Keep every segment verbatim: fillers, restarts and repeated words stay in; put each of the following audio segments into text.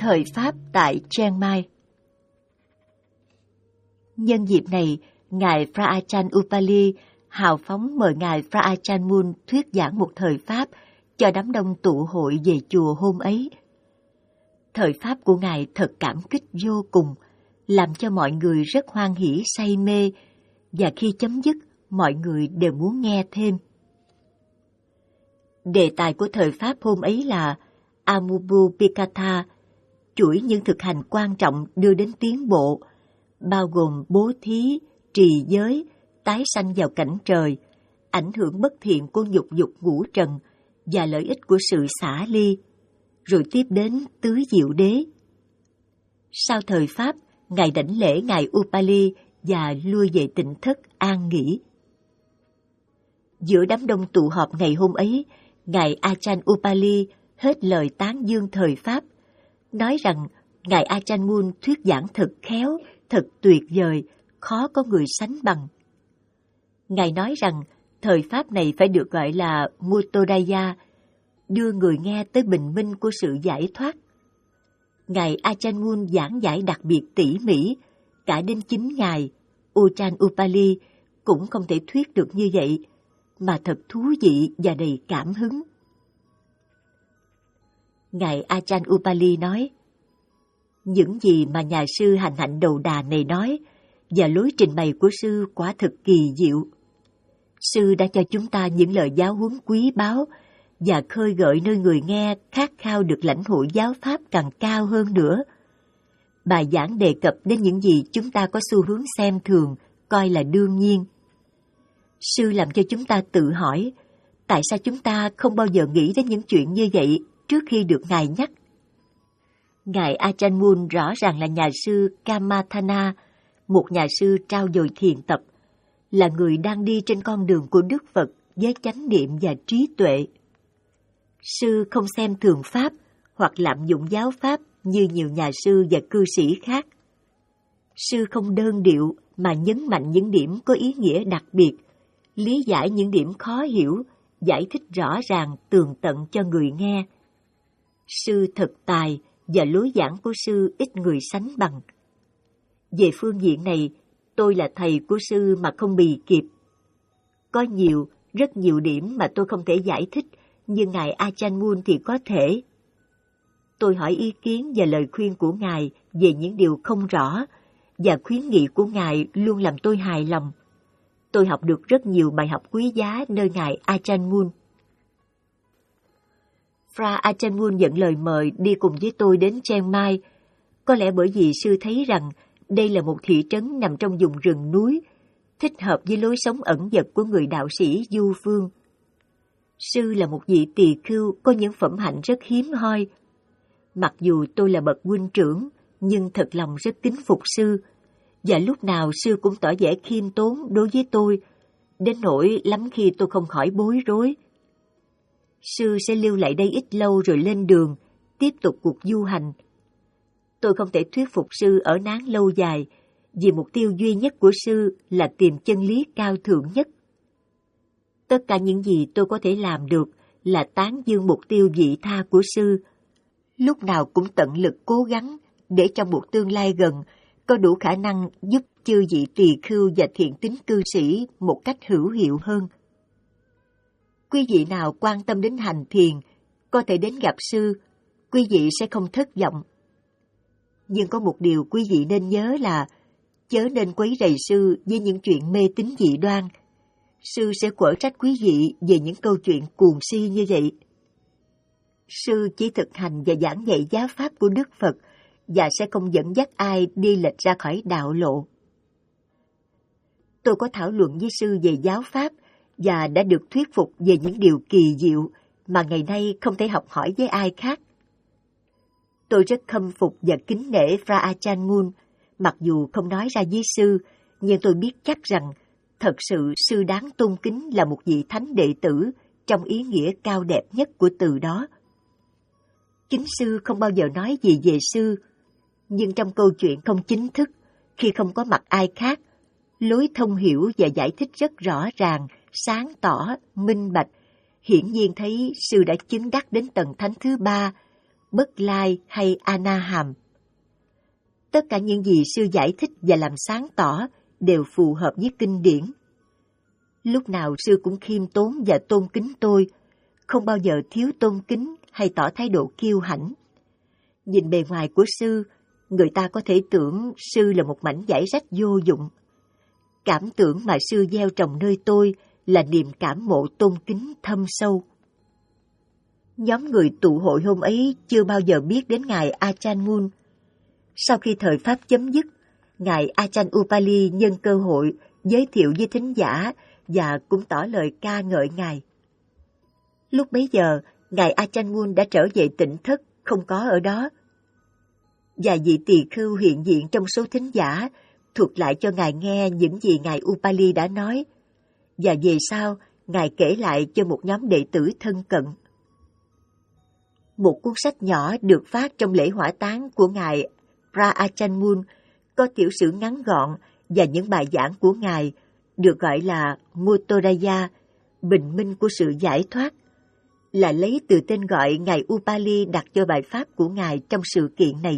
Thời Pháp tại Chiang Mai. Nhân dịp này, Ngài Phra Achan Upali hào phóng mời Ngài Phra Achan Mun thuyết giảng một thời Pháp cho đám đông tụ hội về chùa hôm ấy. Thời Pháp của Ngài thật cảm kích vô cùng, làm cho mọi người rất hoan hỉ say mê, và khi chấm dứt, mọi người đều muốn nghe thêm. Đề tài của thời Pháp hôm ấy là Amubupikatha, chuỗi những thực hành quan trọng đưa đến tiến bộ, bao gồm bố thí, trì giới, tái sanh vào cảnh trời, ảnh hưởng bất thiện của nhục dục ngũ trần và lợi ích của sự xả ly, rồi tiếp đến tứ diệu đế. Sau thời Pháp, Ngài đảnh lễ Ngài Upali và lui về tịnh thất an nghỉ. Giữa đám đông tụ họp ngày hôm ấy, Ngài Achan Upali hết lời tán dương thời Pháp, nói rằng Ngài Achan Mun thuyết giảng thật khéo, thật tuyệt vời, khó có người sánh bằng. Ngài nói rằng thời Pháp này phải được gọi là Mutodaya, đưa người nghe tới bình minh của sự giải thoát. Ngài Achan Mun giảng giải đặc biệt tỉ mỉ, cả đến chính Ngài Achan Upali cũng không thể thuyết được như vậy, mà thật thú vị và đầy cảm hứng. Ngài Achan Upali nói, những gì mà nhà sư Hành Hạnh Đầu Đà này nói và lối trình bày của sư quả thực kỳ diệu. Sư đã cho chúng ta những lời giáo huấn quý báu và khơi gợi nơi người nghe khát khao được lãnh hội giáo pháp càng cao hơn nữa. Bài giảng đề cập đến những gì chúng ta có xu hướng xem thường, coi là đương nhiên. Sư làm cho chúng ta tự hỏi, tại sao chúng ta không bao giờ nghĩ đến những chuyện như vậy trước khi được Ngài nhắc? Ngài Achan Mun rõ ràng là nhà sư Kamathana, một nhà sư trao dồi thiền tập, là người đang đi trên con đường của Đức Phật với chánh niệm và trí tuệ. Sư không xem thường Pháp hoặc lạm dụng giáo Pháp như nhiều nhà sư và cư sĩ khác. Sư không đơn điệu mà nhấn mạnh những điểm có ý nghĩa đặc biệt, lý giải những điểm khó hiểu, giải thích rõ ràng tường tận cho người nghe. Sư thật tài và lối giảng của sư ít người sánh bằng. Về phương diện này, tôi là thầy của sư mà không bì kịp. Có nhiều, rất nhiều điểm mà tôi không thể giải thích, nhưng Ngài Achan Mun thì có thể. Tôi hỏi ý kiến và lời khuyên của Ngài về những điều không rõ, và khuyến nghị của Ngài luôn làm tôi hài lòng. Tôi học được rất nhiều bài học quý giá nơi Ngài Achan Mun. Phra Achan Mun nhận lời mời đi cùng với tôi đến Chiang Mai, có lẽ bởi vì sư thấy rằng đây là một thị trấn nằm trong vùng rừng núi, thích hợp với lối sống ẩn dật của người đạo sĩ du phương. Sư là một vị tỳ khưu có những phẩm hạnh rất hiếm hoi. Mặc dù tôi là bậc huynh trưởng, nhưng thật lòng rất kính phục sư, và lúc nào sư cũng tỏ vẻ khiêm tốn đối với tôi, đến nỗi lắm khi tôi không khỏi bối rối. Sư sẽ lưu lại đây ít lâu rồi lên đường, tiếp tục cuộc du hành. Tôi không thể thuyết phục sư ở nán lâu dài, vì mục tiêu duy nhất của sư là tìm chân lý cao thượng nhất. Tất cả những gì tôi có thể làm được là tán dương mục tiêu vị tha của sư, lúc nào cũng tận lực cố gắng để trong một tương lai gần có đủ khả năng giúp chư vị tỳ khưu và thiện tín cư sĩ một cách hữu hiệu hơn. Quý vị nào quan tâm đến hành thiền, có thể đến gặp sư, quý vị sẽ không thất vọng. Nhưng có một điều quý vị nên nhớ là chớ nên quấy rầy sư với những chuyện mê tín dị đoan. Sư sẽ quở trách quý vị về những câu chuyện cuồng si như vậy. Sư chỉ thực hành và giảng dạy giáo pháp của Đức Phật và sẽ không dẫn dắt ai đi lệch ra khỏi đạo lộ. Tôi có thảo luận với sư về giáo pháp và đã được thuyết phục về những điều kỳ diệu mà ngày nay không thể học hỏi với ai khác. Tôi rất khâm phục và kính nể Phra Achan Mun, mặc dù không nói ra với sư, nhưng tôi biết chắc rằng thật sự sư đáng tôn kính là một vị thánh đệ tử trong ý nghĩa cao đẹp nhất của từ đó. Chính sư không bao giờ nói gì về sư, nhưng trong câu chuyện không chính thức, khi không có mặt ai khác, lối thông hiểu và giải thích rất rõ ràng, sáng tỏ, minh bạch, hiển nhiên thấy sư đã chứng đắc đến tầng thánh thứ ba, Bất Lai hay Anaham. Tất cả những gì sư giải thích và làm sáng tỏ đều phù hợp với kinh điển. Lúc nào sư cũng khiêm tốn và tôn kính tôi, không bao giờ thiếu tôn kính hay tỏ thái độ kiêu hãnh. Nhìn bề ngoài của sư, người ta có thể tưởng sư là một mảnh vải rách vô dụng. Cảm tưởng mà sư gieo trồng nơi tôi là niềm cảm mộ tôn kính thâm sâu. Nhóm người tụ hội hôm ấy chưa bao giờ biết đến ngài Ajahn Mun. Sau khi thời Pháp chấm dứt, ngài Ajahn Upali nhân cơ hội giới thiệu với thính giả và cũng tỏ lời ca ngợi ngài. Lúc bấy giờ, ngài Ajahn Mun đã trở về tỉnh thất, không có ở đó. Và vị tỳ khưu hiện diện trong số thính giả thuật lại cho ngài nghe những gì ngài Upali đã nói, và về sau ngài kể lại cho một nhóm đệ tử thân cận. Một cuốn sách nhỏ được phát trong lễ hỏa táng của ngài Pra Ajahn Mun có tiểu sử ngắn gọn và những bài giảng của ngài được gọi là Mutodaya, bình minh của sự giải thoát, là lấy từ tên gọi ngài Upali đặt cho bài pháp của ngài trong sự kiện này.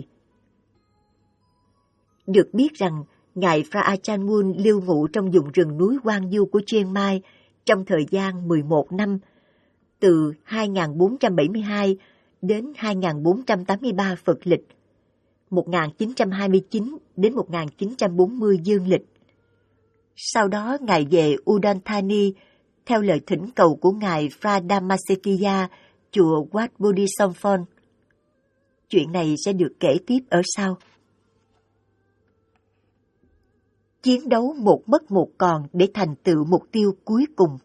Được biết rằng ngài Pra Ajahn Mun lưu ngụ trong vùng rừng núi hoang vu của Chiang Mai trong thời gian mười một năm, từ hai nghìn bốn trăm bảy mươi hai đến hai nghìn bốn trăm tám mươi ba Phật lịch, một nghìn chín trăm hai mươi chín đến một nghìn chín trăm bốn mươi dương lịch. Sau đó ngài về Udon Thani theo lời thỉnh cầu của ngài Phra Dhammasekiya, chùa Wat Bodhisattva. Chuyện này sẽ được kể tiếp ở sau. Chiến đấu một mất một còn để thành tựu mục tiêu cuối cùng.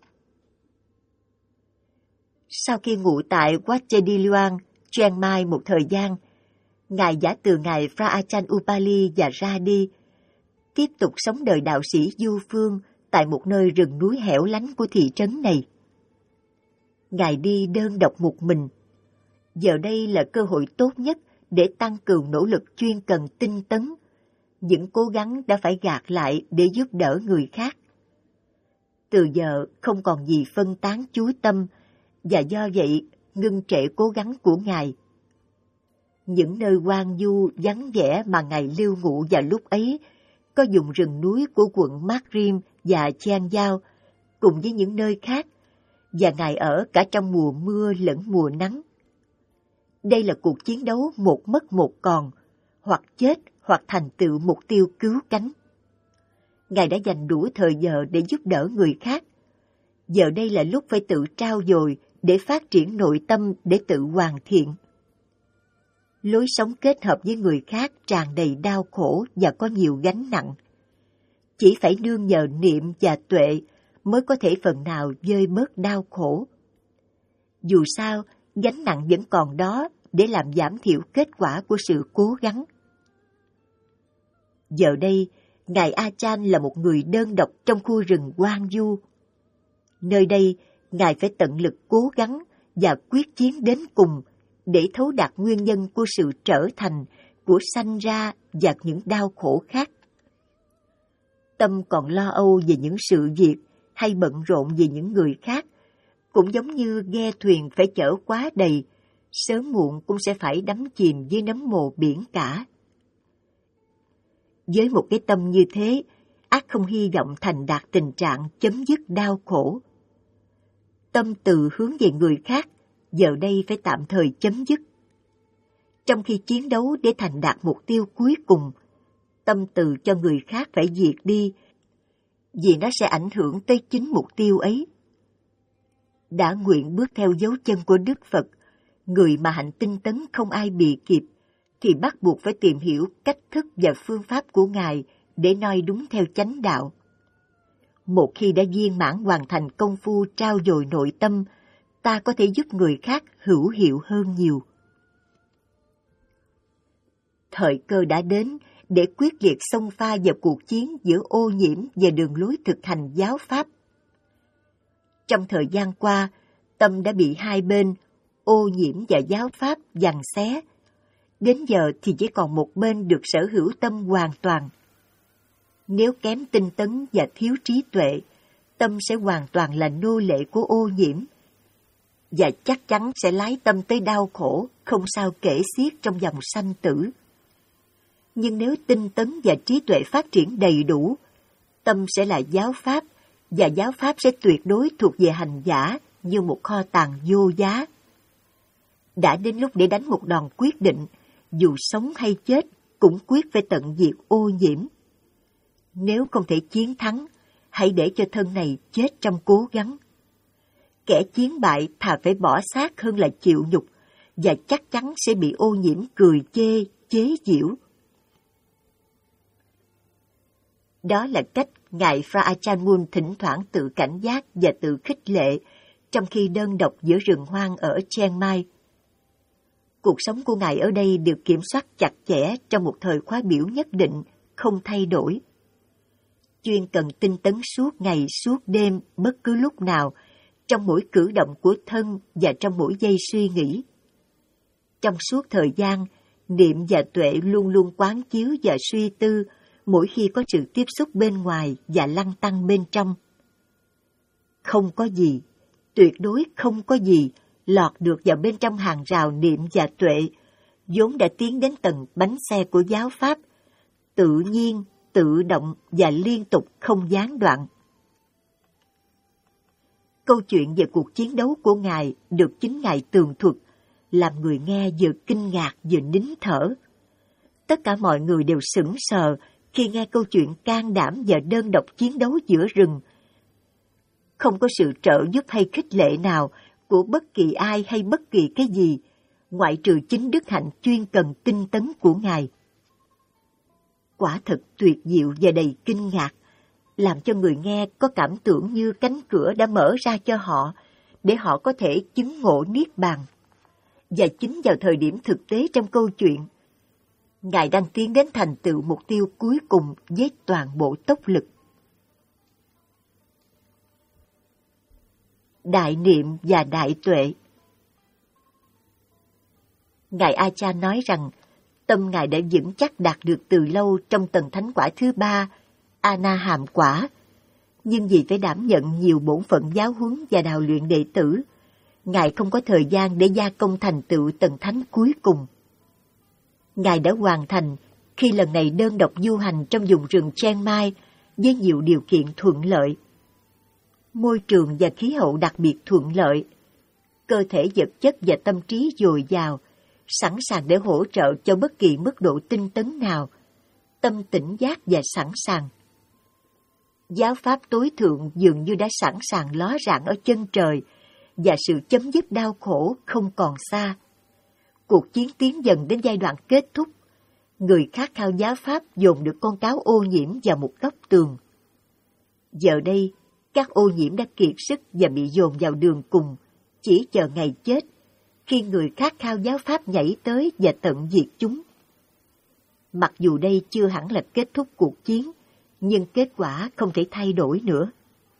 Sau khi ngụ tại Wat Chediluan, Chiang Mai một thời gian, ngài giả từ ngài Phra Ajahn Upali và ra đi, tiếp tục sống đời đạo sĩ du phương tại một nơi rừng núi hẻo lánh của thị trấn này. Ngài đi đơn độc một mình. Giờ đây là cơ hội tốt nhất để tăng cường nỗ lực chuyên cần tinh tấn. Những cố gắng đã phải gạt lại để giúp đỡ người khác. Từ giờ không còn gì phân tán chú tâm, và do vậy ngưng trệ cố gắng của ngài. Những nơi hoang vu vắng vẻ mà ngài lưu ngụ vào lúc ấy có vùng rừng núi của quận Marrim và Chiang Giao, cùng với những nơi khác, và ngài ở cả trong mùa mưa lẫn mùa nắng. Đây là cuộc chiến đấu một mất một còn, hoặc chết hoặc thành tựu mục tiêu cứu cánh. Ngài đã dành đủ thời giờ để giúp đỡ người khác. Giờ đây là lúc phải tự trau dồi để phát triển nội tâm để tự hoàn thiện. Lối sống kết hợp với người khác tràn đầy đau khổ và có nhiều gánh nặng. Chỉ phải nương nhờ niệm và tuệ mới có thể phần nào vơi bớt đau khổ. Dù sao, gánh nặng vẫn còn đó để làm giảm thiểu kết quả của sự cố gắng. Giờ đây, ngài Ajahn là một người đơn độc trong khu rừng hoang vu. Nơi đây, ngài phải tận lực cố gắng và quyết chiến đến cùng để thấu đạt nguyên nhân của sự trở thành, của sanh ra và những đau khổ khác. Tâm còn lo âu về những sự việc hay bận rộn về những người khác, cũng giống như ghe thuyền phải chở quá đầy, sớm muộn cũng sẽ phải đắm chìm dưới nấm mồ biển cả. Với một cái tâm như thế, ắt không hy vọng thành đạt tình trạng chấm dứt đau khổ. Tâm từ hướng về người khác, giờ đây phải tạm thời chấm dứt. Trong khi chiến đấu để thành đạt mục tiêu cuối cùng, tâm từ cho người khác phải diệt đi, vì nó sẽ ảnh hưởng tới chính mục tiêu ấy. Đã nguyện bước theo dấu chân của Đức Phật, người mà hạnh tinh tấn không ai bì kịp, thì bắt buộc phải tìm hiểu cách thức và phương pháp của Ngài để noi đúng theo chánh đạo. Một khi đã viên mãn hoàn thành công phu trao dồi nội tâm, ta có thể giúp người khác hữu hiệu hơn nhiều. Thời cơ đã đến để quyết liệt xông pha vào cuộc chiến giữa ô nhiễm và đường lối thực hành giáo pháp. Trong thời gian qua, tâm đã bị hai bên, ô nhiễm và giáo pháp, giằng xé. Đến giờ thì chỉ còn một bên được sở hữu tâm hoàn toàn. Nếu kém tinh tấn và thiếu trí tuệ, tâm sẽ hoàn toàn là nô lệ của ô nhiễm. và chắc chắn sẽ lái tâm tới đau khổ, không sao kể xiết trong dòng sanh tử. Nhưng nếu tinh tấn và trí tuệ phát triển đầy đủ, tâm sẽ là giáo pháp, và giáo pháp sẽ tuyệt đối thuộc về hành giả như một kho tàng vô giá. Đã đến lúc để đánh một đòn quyết định, dù sống hay chết cũng quyết phải tận diệt ô nhiễm. Nếu không thể chiến thắng, hãy để cho thân này chết trong cố gắng. Kẻ chiến bại thà phải bỏ xác hơn là chịu nhục, và chắc chắn sẽ bị ô nhiễm cười chê, chế giễu. Đó là cách Ngài Fra Ajahn Mun thỉnh thoảng tự cảnh giác và tự khích lệ trong khi đơn độc giữa rừng hoang ở Chiang Mai. Cuộc sống của Ngài ở đây được kiểm soát chặt chẽ trong một thời khóa biểu nhất định, không thay đổi. Chuyên cần tinh tấn suốt ngày suốt đêm bất cứ lúc nào, trong mỗi cử động của thân và trong mỗi giây suy nghĩ. Trong suốt thời gian, niệm và tuệ luôn luôn quán chiếu và suy tư mỗi khi có sự tiếp xúc bên ngoài và lăng tăng bên trong. Không có gì, tuyệt đối không có gì lọt được vào bên trong hàng rào niệm và tuệ, vốn đã tiến đến tầng bánh xe của giáo pháp, tự nhiên, tự động và liên tục không gián đoạn. Câu chuyện về cuộc chiến đấu của Ngài được chính Ngài tường thuật, làm người nghe vừa kinh ngạc vừa nín thở. Tất cả mọi người đều sững sờ khi nghe câu chuyện can đảm và đơn độc chiến đấu giữa rừng. Không có sự trợ giúp hay khích lệ nào của bất kỳ ai hay bất kỳ cái gì, ngoại trừ chính đức hạnh chuyên cần tinh tấn của Ngài. Quả thật tuyệt diệu và đầy kinh ngạc, làm cho người nghe có cảm tưởng như cánh cửa đã mở ra cho họ, để họ có thể chứng ngộ niết bàn. Và chính vào thời điểm thực tế trong câu chuyện, Ngài đang tiến đến thành tựu mục tiêu cuối cùng với toàn bộ tốc lực. Đại niệm và đại tuệ. Ngài A-cha nói rằng, tâm Ngài đã vững chắc đạt được từ lâu trong tầng thánh quả thứ ba, A-na hàm quả, nhưng vì phải đảm nhận nhiều bổn phận giáo huấn và đào luyện đệ tử, Ngài không có thời gian để gia công thành tựu tầng thánh cuối cùng. Ngài đã hoàn thành khi lần này đơn độc du hành trong vùng rừng Chiang Mai với nhiều điều kiện thuận lợi. Môi trường và khí hậu đặc biệt thuận lợi, cơ thể vật chất và tâm trí dồi dào, sẵn sàng để hỗ trợ cho bất kỳ mức độ tinh tấn nào, tâm tỉnh giác và sẵn sàng. Giáo pháp tối thượng dường như đã sẵn sàng ló rạng ở chân trời, và sự chấm dứt đau khổ không còn xa. Cuộc chiến tiến dần đến giai đoạn kết thúc, người khát khao giáo pháp dồn được con cáo ô nhiễm vào một góc tường. Giờ đây, các ô nhiễm đã kiệt sức và bị dồn vào đường cùng, chỉ chờ ngày chết, khi người khát khao giáo pháp nhảy tới và tận diệt chúng. Mặc dù đây chưa hẳn là kết thúc cuộc chiến, nhưng kết quả không thể thay đổi nữa.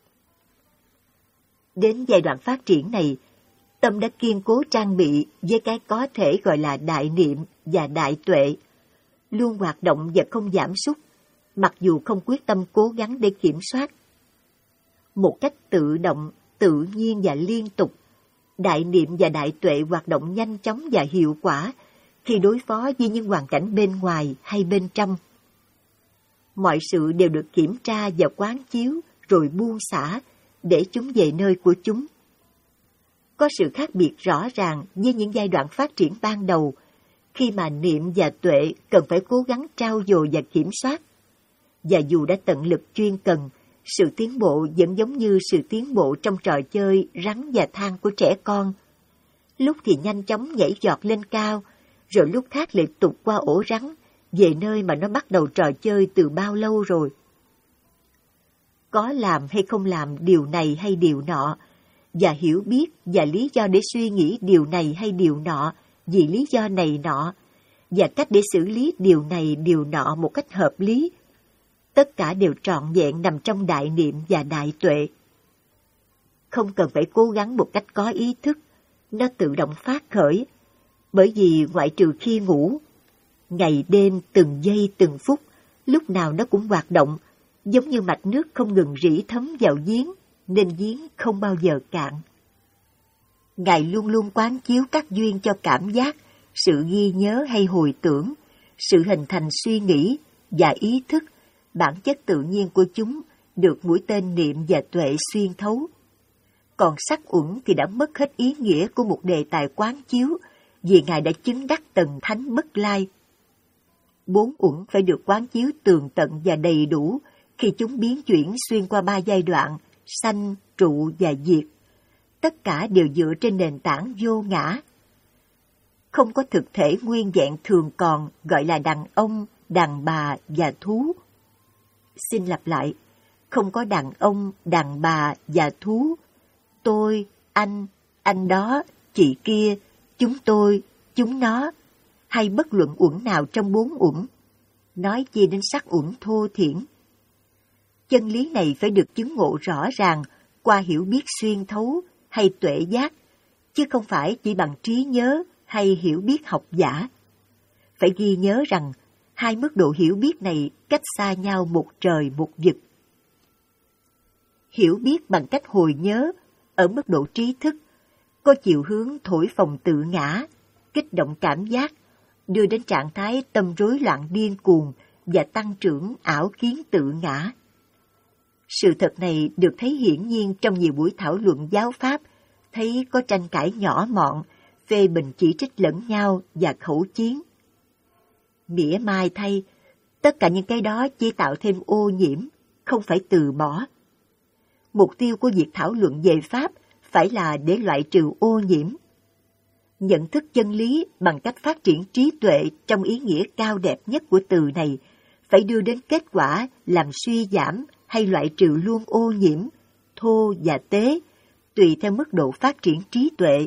Đến giai đoạn phát triển này, tâm đã kiên cố trang bị với cái có thể gọi là đại niệm và đại tuệ, luôn hoạt động và không giảm sút, mặc dù không quyết tâm cố gắng để kiểm soát. Một cách tự động, tự nhiên và liên tục, đại niệm và đại tuệ hoạt động nhanh chóng và hiệu quả khi đối phó với những hoàn cảnh bên ngoài hay bên trong. Mọi sự đều được kiểm tra và quán chiếu rồi buông xả để chúng về nơi của chúng. Có sự khác biệt rõ ràng với những giai đoạn phát triển ban đầu, khi mà niệm và tuệ cần phải cố gắng trau dồi và kiểm soát. Và dù đã tận lực chuyên cần, sự tiến bộ vẫn giống như sự tiến bộ trong trò chơi rắn và than của trẻ con. Lúc thì nhanh chóng nhảy giọt lên cao, rồi lúc khác lại tụt qua ổ rắn, về nơi mà nó bắt đầu trò chơi từ bao lâu rồi. Có làm hay không làm điều này hay điều nọ, và hiểu biết và lý do để suy nghĩ điều này hay điều nọ vì lý do này nọ, và cách để xử lý điều này điều nọ một cách hợp lý, tất cả đều trọn vẹn nằm trong đại niệm và đại tuệ. Không cần phải cố gắng một cách có ý thức, nó tự động phát khởi, bởi vì ngoại trừ khi ngủ, ngày đêm từng giây từng phút, lúc nào nó cũng hoạt động, giống như mạch nước không ngừng rỉ thấm vào giếng, nên giếng không bao giờ cạn. Ngài luôn luôn quán chiếu các duyên cho cảm giác, sự ghi nhớ hay hồi tưởng, sự hình thành suy nghĩ và ý thức, bản chất tự nhiên của chúng được mũi tên niệm và tuệ xuyên thấu. Còn sắc uẩn thì đã mất hết ý nghĩa của một đề tài quán chiếu, vì Ngài đã chứng đắc tầng thánh bất lai. Bốn uẩn phải được quán chiếu tường tận và đầy đủ khi chúng biến chuyển xuyên qua ba giai đoạn, sanh, trụ và diệt. Tất cả đều dựa trên nền tảng vô ngã. Không có thực thể nguyên vẹn thường còn gọi là đàn ông, đàn bà và thú. Xin lặp lại, không có đàn ông, đàn bà và thú. Tôi, anh, anh đó, chị kia, chúng tôi, chúng nó, hay bất luận uẩn nào trong bốn uẩn. Nói chi đến sắc uẩn thô thiển. Chân lý này phải được chứng ngộ rõ ràng qua hiểu biết xuyên thấu hay tuệ giác, chứ không phải chỉ bằng trí nhớ hay hiểu biết học giả. Phải ghi nhớ rằng hai mức độ hiểu biết này cách xa nhau một trời một vực. Hiểu biết bằng cách hồi nhớ ở mức độ trí thức có chiều hướng thổi phồng tự ngã, kích động cảm giác, đưa đến trạng thái tâm rối loạn điên cuồng và tăng trưởng ảo kiến tự ngã. Sự thật này được thấy hiển nhiên trong nhiều buổi thảo luận giáo pháp, thấy có tranh cãi nhỏ mọn, phê bình chỉ trích lẫn nhau và khẩu chiến. Mỉa mai thay, tất cả những cái đó chỉ tạo thêm ô nhiễm, không phải từ bỏ. Mục tiêu của việc thảo luận về Pháp phải là để loại trừ ô nhiễm. Nhận thức chân lý bằng cách phát triển trí tuệ trong ý nghĩa cao đẹp nhất của từ này phải đưa đến kết quả làm suy giảm hay loại trừ luôn ô nhiễm, thô và tế, tùy theo mức độ phát triển trí tuệ.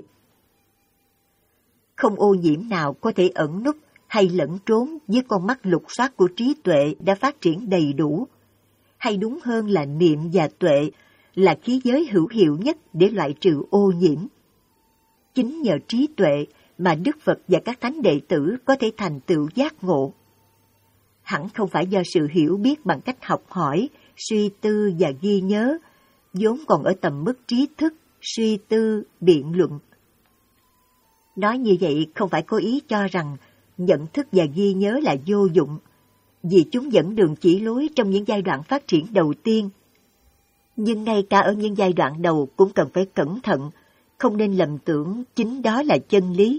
Không ô nhiễm nào có thể ẩn núp hay lẫn trốn với con mắt lục soát của trí tuệ đã phát triển đầy đủ. Hay đúng hơn là niệm và tuệ là khí giới hữu hiệu nhất để loại trừ ô nhiễm. Chính nhờ trí tuệ mà Đức Phật và các thánh đệ tử có thể thành tựu giác ngộ. Hẳn không phải do sự hiểu biết bằng cách học hỏi, suy tư và ghi nhớ, vốn còn ở tầm mức trí thức, suy tư, biện luận. Nói như vậy không phải có ý cho rằng nhận thức và ghi nhớ là vô dụng, vì chúng dẫn đường chỉ lối trong những giai đoạn phát triển đầu tiên. Nhưng ngay cả ở những giai đoạn đầu cũng cần phải cẩn thận, không nên lầm tưởng chính đó là chân lý.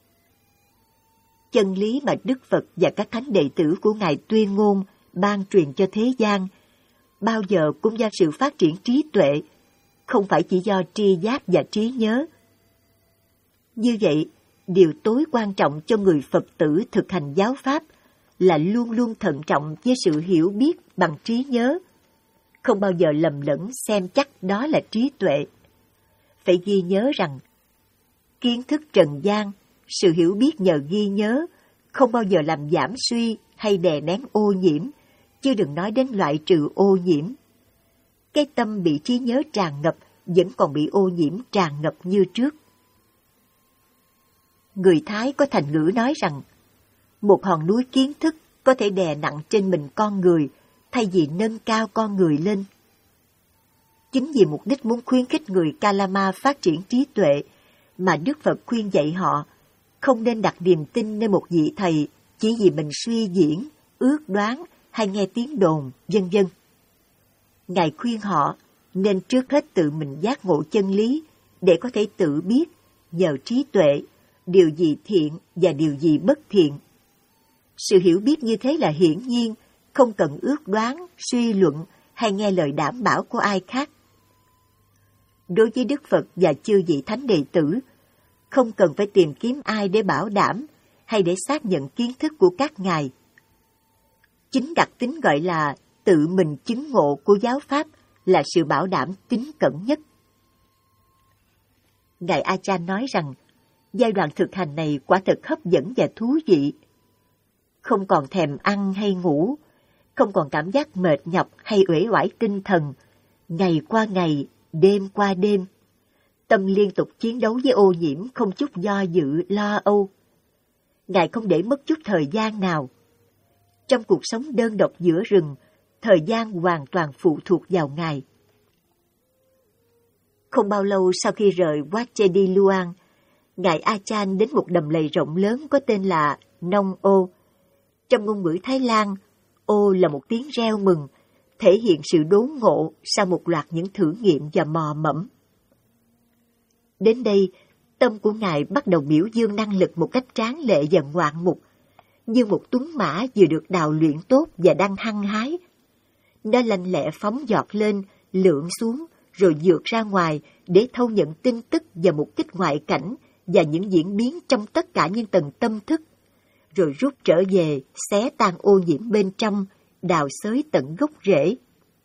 Chân lý mà Đức Phật và các thánh đệ tử của Ngài tuyên ngôn, ban truyền cho thế gian, bao giờ cũng do sự phát triển trí tuệ, không phải chỉ do tri giác và trí nhớ. Như vậy, điều tối quan trọng cho người Phật tử thực hành giáo pháp là luôn luôn thận trọng với sự hiểu biết bằng trí nhớ, không bao giờ lầm lẫn xem chắc đó là trí tuệ. Phải ghi nhớ rằng, kiến thức trần gian, sự hiểu biết nhờ ghi nhớ, không bao giờ làm giảm suy hay đè nén ô nhiễm, chứ đừng nói đến loại trừ ô nhiễm. Cái tâm bị trí nhớ tràn ngập vẫn còn bị ô nhiễm tràn ngập như trước. Người Thái có thành ngữ nói rằng, một hòn núi kiến thức có thể đè nặng trên mình con người, thay vì nâng cao con người lên. Chính vì mục đích muốn khuyến khích người Kalama phát triển trí tuệ, mà Đức Phật khuyên dạy họ không nên đặt niềm tin nơi một vị thầy chỉ vì mình suy diễn, ước đoán hay nghe tiếng đồn, vân vân. Ngài khuyên họ nên trước hết tự mình giác ngộ chân lý để có thể tự biết, nhờ trí tuệ, điều gì thiện và điều gì bất thiện. Sự hiểu biết như thế là hiển nhiên, không cần ước đoán, suy luận hay nghe lời đảm bảo của ai khác. Đối với Đức Phật và chư vị thánh đệ tử, không cần phải tìm kiếm ai để bảo đảm hay để xác nhận kiến thức của các ngài. Chính đặc tính gọi là tự mình chứng ngộ của giáo pháp là sự bảo đảm tín cẩn nhất. Ngài A Chan nói rằng, giai đoạn thực hành này quả thật hấp dẫn và thú vị. Không còn thèm ăn hay ngủ, không còn cảm giác mệt nhọc hay uể oải tinh thần, ngày qua ngày, đêm qua đêm. Tâm liên tục chiến đấu với ô nhiễm không chút do dự, lo âu. Ngài không để mất chút thời gian nào. Trong cuộc sống đơn độc giữa rừng, thời gian hoàn toàn phụ thuộc vào Ngài. Không bao lâu sau khi rời Wat Chê Đi Luang, Ngài A Chan đến một đầm lầy rộng lớn có tên là Nong O. Trong ngôn ngữ Thái Lan, ô là một tiếng reo mừng, thể hiện sự đốn ngộ sau một loạt những thử nghiệm và mò mẫm. Đến đây, tâm của Ngài bắt đầu biểu dương năng lực một cách tráng lệ và ngoạn mục, như một tuấn mã vừa được đào luyện tốt và đang hăng hái. Nó lanh lẹ phóng giọt lên, lượn xuống, rồi vượt ra ngoài để thâu nhận tin tức và mục kích ngoại cảnh và những diễn biến trong tất cả những tầng tâm thức, rồi rút trở về, xé tan ô nhiễm bên trong, đào xới tận gốc rễ.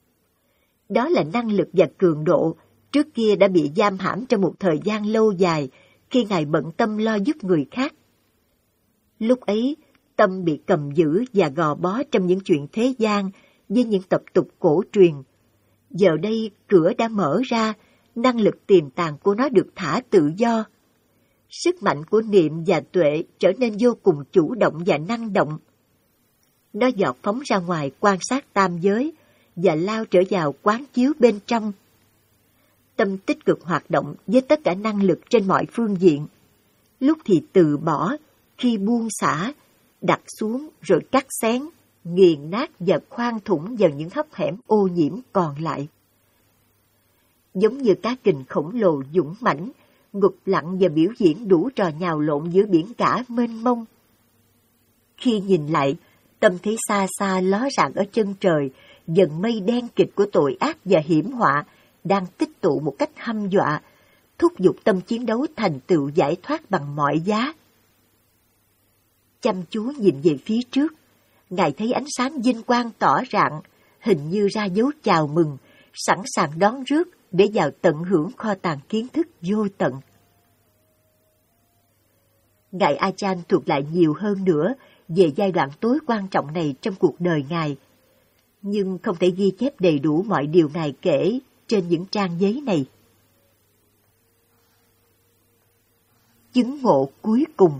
Đó là năng lực và cường độ trước kia đã bị giam hãm trong một thời gian lâu dài khi Ngài bận tâm lo giúp người khác. Lúc ấy, tâm bị cầm giữ và gò bó trong những chuyện thế gian với những tập tục cổ truyền. Giờ đây cửa đã mở ra, năng lực tiềm tàng của nó được thả tự do. Sức mạnh của niệm và tuệ trở nên vô cùng chủ động và năng động. Nó giọt phóng ra ngoài quan sát tam giới và lao trở vào quán chiếu bên trong. Tâm tích cực hoạt động với tất cả năng lực trên mọi phương diện. Lúc thì từ bỏ, khi buông xả, đặt xuống rồi cắt xén, nghiền nát và khoan thủng vào những hốc hẻm ô nhiễm còn lại. Giống như cá kình khổng lồ dũng mãnh, ngục lặng và biểu diễn đủ trò nhào lộn giữa biển cả mênh mông. Khi nhìn lại, tâm thấy xa xa ló rạng ở chân trời, dần mây đen kịch của tội ác và hiểm họa đang tích tụ một cách hăm dọa, thúc giục tâm chiến đấu thành tựu giải thoát bằng mọi giá. Chăm chú nhìn về phía trước, Ngài thấy ánh sáng vinh quang tỏ rạng, hình như ra dấu chào mừng, sẵn sàng đón rước để vào tận hưởng kho tàng kiến thức vô tận. Ngài A Chan thuật lại nhiều hơn nữa về giai đoạn tối quan trọng này trong cuộc đời Ngài, nhưng không thể ghi chép đầy đủ mọi điều Ngài kể trên những trang giấy này. Chứng ngộ cuối cùng.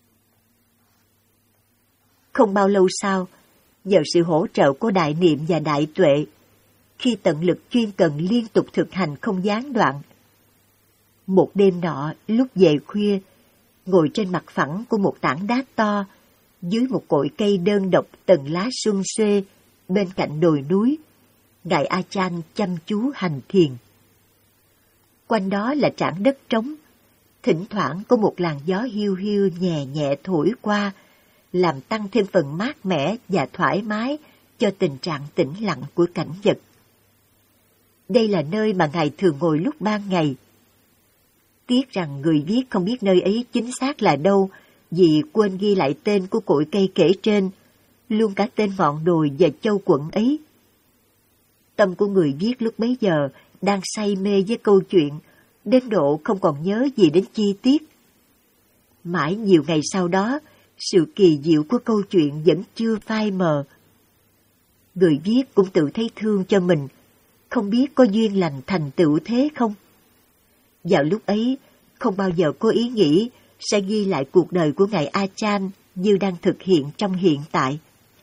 Không bao lâu sau, nhờ sự hỗ trợ của đại niệm và đại tuệ, khi tận lực chuyên cần liên tục thực hành không gián đoạn. Một đêm nọ, lúc về khuya, ngồi trên mặt phẳng của một tảng đá to, dưới một cội cây đơn độc tầng lá sum xuê, bên cạnh đồi núi, Ngài A Chan chăm chú hành thiền. Quanh đó là trảng đất trống, thỉnh thoảng có một làn gió hiu hiu nhẹ nhẹ thổi qua, làm tăng thêm phần mát mẻ và thoải mái cho tình trạng tĩnh lặng của cảnh vật. Đây là nơi mà Ngài thường ngồi lúc ban ngày. Tiếc rằng người viết không biết nơi ấy chính xác là đâu, vì quên ghi lại tên của cội cây kể trên, luôn cả tên ngọn đồi và châu quận ấy. Tâm của người viết lúc bấy giờ đang say mê với câu chuyện, đến độ không còn nhớ gì đến chi tiết. Mãi nhiều ngày sau đó, sự kỳ diệu của câu chuyện vẫn chưa phai mờ. Người viết cũng tự thấy thương cho mình, không biết có duyên lành thành tựu thế không? Vào lúc ấy, không bao giờ có ý nghĩ sẽ ghi lại cuộc đời của Ngài A Chan như đang thực hiện trong hiện tại.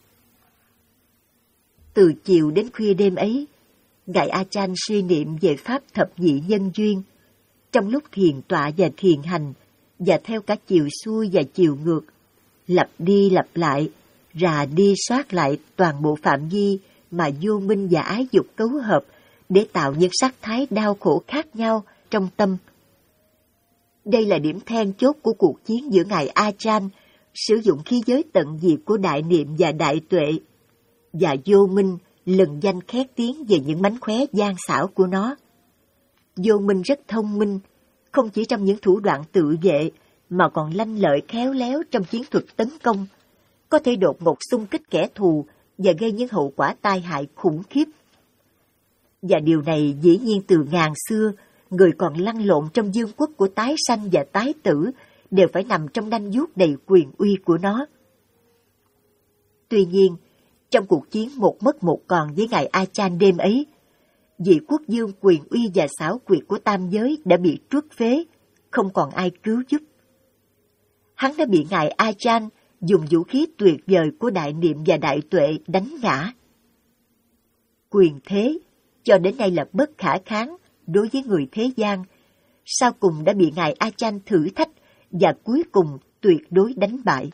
Từ chiều đến khuya đêm ấy, Ngài A Chan suy niệm về pháp thập nhị nhân duyên, trong lúc thiền tọa và thiền hành, và theo cả chiều xuôi và chiều ngược, lặp đi lặp lại, rà đi soát lại toàn bộ phạm vi mà vô minh và ái dục cấu hợp để tạo những sắc thái đau khổ khác nhau trong tâm. Đây là điểm then chốt của cuộc chiến giữa Ngài A Chan, sử dụng khí giới tận diệt của đại niệm và đại tuệ, và vô minh lừng danh khét tiếng về những mánh khóe gian xảo của nó. Vô minh rất thông minh, không chỉ trong những thủ đoạn tự vệ, mà còn lanh lợi khéo léo trong chiến thuật tấn công, có thể đột ngột xung kích kẻ thù và gây những hậu quả tai hại khủng khiếp. Và điều này dĩ nhiên từ ngàn xưa, người còn lăn lộn trong vương quốc của tái sanh và tái tử đều phải nằm trong nanh vuốt đầy quyền uy của nó. Tuy nhiên, trong cuộc chiến một mất một còn với Ngài A Chan đêm ấy, vị quốc vương quyền uy và xảo quyệt của tam giới đã bị truất phế, không còn ai cứu giúp. Hắn đã bị Ngài A Chan dùng vũ khí tuyệt vời của đại niệm và đại tuệ đánh ngã. Quyền thế cho đến nay là bất khả kháng, đối với người thế gian, sau cùng đã bị Ngài A Chan thử thách và cuối cùng tuyệt đối đánh bại.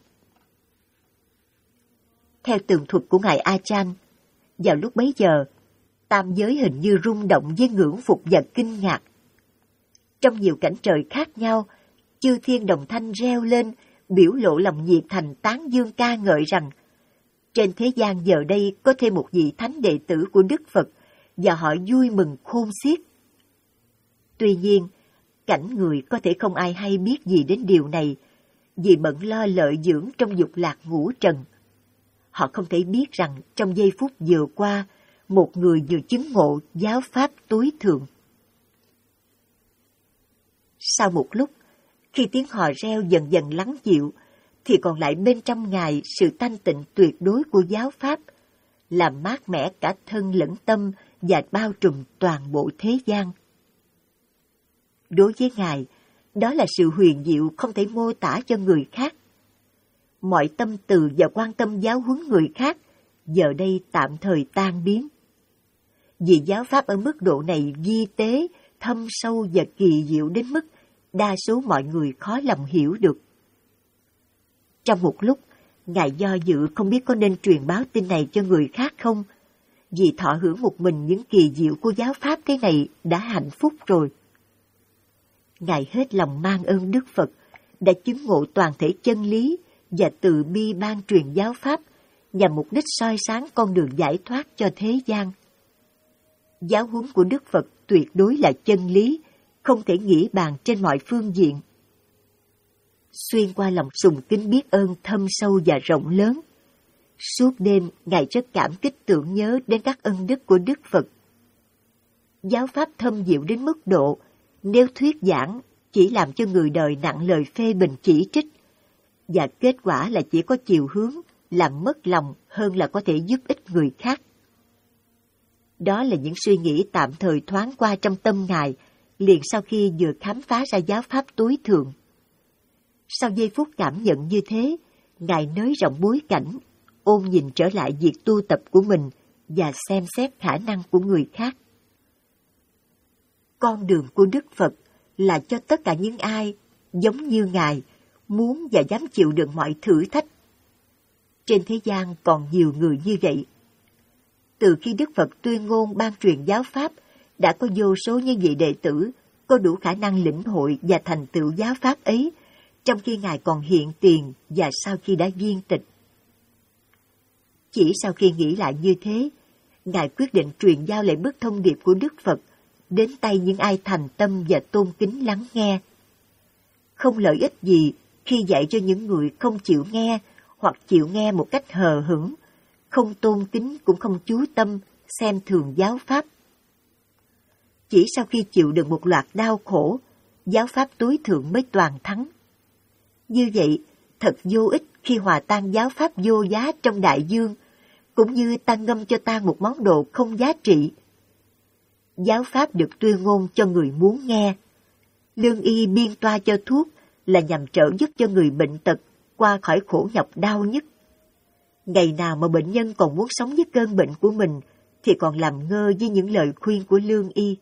Theo tường thuật của Ngài A Chan, vào lúc bấy giờ, tam giới hình như rung động với ngưỡng phục và kinh ngạc. Trong nhiều cảnh trời khác nhau, chư thiên đồng thanh reo lên, biểu lộ lòng nhiệt thành tán dương ca ngợi rằng trên thế gian giờ đây có thêm một vị thánh đệ tử của Đức Phật, và họ vui mừng khôn xiết. Tuy nhiên, cảnh người có thể không ai hay biết gì đến điều này, vì bận lo lợi dưỡng trong dục lạc ngũ trần. Họ không thể biết rằng trong giây phút vừa qua, một người vừa chứng ngộ giáo pháp tối thượng. Sau một lúc, khi tiếng hò reo dần dần lắng dịu, thì còn lại bên trong Ngài sự thanh tịnh tuyệt đối của giáo pháp, làm mát mẻ cả thân lẫn tâm và bao trùm toàn bộ thế gian. Đối với Ngài, đó là sự huyền diệu không thể mô tả cho người khác. Mọi tâm từ và quan tâm giáo huấn người khác giờ đây tạm thời tan biến. Vì giáo pháp ở mức độ này vi tế, thâm sâu và kỳ diệu đến mức đa số mọi người khó lòng hiểu được. Trong một lúc, Ngài do dự không biết có nên truyền báo tin này cho người khác không, vì thọ hưởng một mình những kỳ diệu của giáo pháp thế này đã hạnh phúc rồi. Ngài hết lòng mang ơn Đức Phật, đã chứng ngộ toàn thể chân lý và từ bi ban truyền giáo pháp, nhằm mục đích soi sáng con đường giải thoát cho thế gian. Giáo huấn của Đức Phật tuyệt đối là chân lý, không thể nghĩ bàn trên mọi phương diện. Xuyên qua lòng sùng kính biết ơn thâm sâu và rộng lớn, suốt đêm Ngài rất cảm kích tưởng nhớ đến các ân đức của Đức Phật. Giáo pháp thâm diệu đến mức độ, nếu thuyết giảng chỉ làm cho người đời nặng lời phê bình chỉ trích, và kết quả là chỉ có chiều hướng làm mất lòng hơn là có thể giúp ích người khác. Đó là những suy nghĩ tạm thời thoáng qua trong tâm Ngài, liền sau khi vừa khám phá ra giáo pháp tối thượng. Sau giây phút cảm nhận như thế, Ngài nới rộng bối cảnh, ôn nhìn trở lại việc tu tập của mình và xem xét khả năng của người khác. Con đường của Đức Phật là cho tất cả những ai, giống như Ngài, muốn và dám chịu đựng mọi thử thách. Trên thế gian còn nhiều người như vậy. Từ khi Đức Phật tuyên ngôn ban truyền giáo pháp, đã có vô số những vị đệ tử có đủ khả năng lĩnh hội và thành tựu giáo pháp ấy, trong khi Ngài còn hiện tiền và sau khi đã viên tịch. Chỉ sau khi nghĩ lại như thế, Ngài quyết định truyền giao lại bức thông điệp của Đức Phật đến tay những ai thành tâm và tôn kính lắng nghe. Không lợi ích gì khi dạy cho những người không chịu nghe hoặc chịu nghe một cách hờ hững, không tôn kính cũng không chú tâm, xem thường giáo pháp. Chỉ sau khi chịu được một loạt đau khổ, giáo pháp tối thượng mới toàn thắng. Như vậy, thật vô ích khi hòa tan giáo pháp vô giá trong đại dương, cũng như ta ngâm cho tan một món đồ không giá trị. Giáo pháp được tuyên ngôn cho người muốn nghe. Lương y biên toa cho thuốc là nhằm trợ giúp cho người bệnh tật qua khỏi khổ nhọc đau nhức. Ngày nào mà bệnh nhân còn muốn sống với cơn bệnh của mình, thì còn làm ngơ với những lời khuyên của lương y.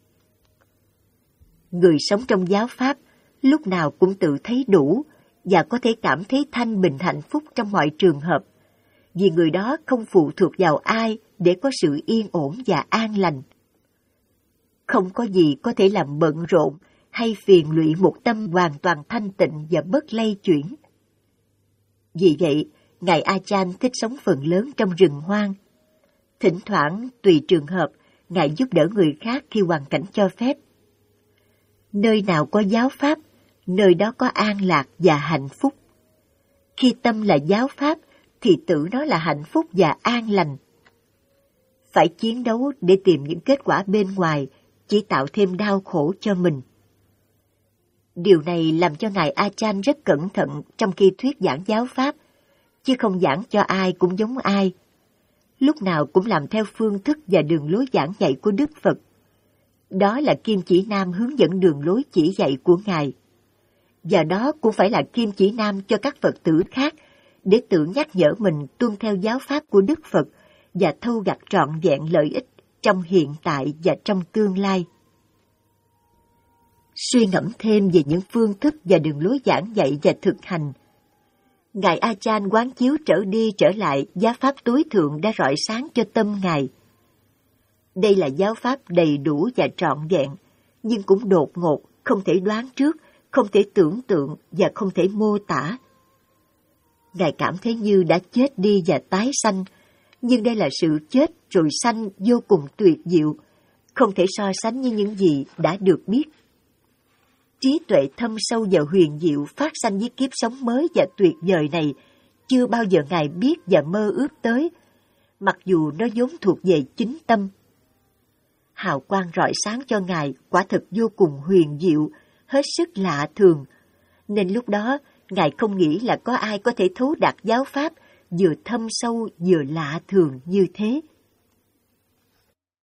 Người sống trong giáo pháp lúc nào cũng tự thấy đủ và có thể cảm thấy thanh bình hạnh phúc trong mọi trường hợp, vì người đó không phụ thuộc vào ai để có sự yên ổn và an lành. Không có gì có thể làm bận rộn hay phiền lụy một tâm hoàn toàn thanh tịnh và bất lay chuyển. Vì vậy, Ngài A Chan thích sống phần lớn trong rừng hoang. Thỉnh thoảng, tùy trường hợp, Ngài giúp đỡ người khác khi hoàn cảnh cho phép. Nơi nào có giáo pháp, nơi đó có an lạc và hạnh phúc. Khi tâm là giáo pháp, thì tự nó là hạnh phúc và an lành. Phải chiến đấu để tìm những kết quả bên ngoài, chỉ tạo thêm đau khổ cho mình. Điều này làm cho Ngài A Chan rất cẩn thận trong khi thuyết giảng giáo pháp, chứ không giảng cho ai cũng giống ai. Lúc nào cũng làm theo phương thức và đường lối giảng dạy của Đức Phật. Đó là kim chỉ nam hướng dẫn đường lối chỉ dạy của Ngài. Và đó cũng phải là kim chỉ nam cho các Phật tử khác, để tự nhắc nhở mình tuân theo giáo pháp của Đức Phật và thâu gặt trọn vẹn lợi ích trong hiện tại và trong tương lai. suy ngẫm thêm về những phương thức và đường lối giảng dạy và thực hành. Ngài A Chan quán chiếu trở đi trở lại giáo pháp tối thượng đã rọi sáng cho tâm Ngài. Đây là giáo pháp đầy đủ và trọn vẹn, nhưng cũng đột ngột, không thể đoán trước, không thể tưởng tượng và không thể mô tả. Ngài cảm thấy như đã chết đi và tái sanh, nhưng đây là sự chết rồi sanh vô cùng tuyệt diệu, không thể so sánh với những gì đã được biết. Trí tuệ thâm sâu và huyền diệu phát sanh với kiếp sống mới và tuyệt vời này, chưa bao giờ Ngài biết và mơ ước tới, mặc dù nó vốn thuộc về chính tâm. Hào quang rọi sáng cho Ngài quả thực vô cùng huyền diệu, hết sức lạ thường, nên lúc đó Ngài không nghĩ là có ai có thể thấu đạt giáo pháp vừa thâm sâu vừa lạ thường như thế.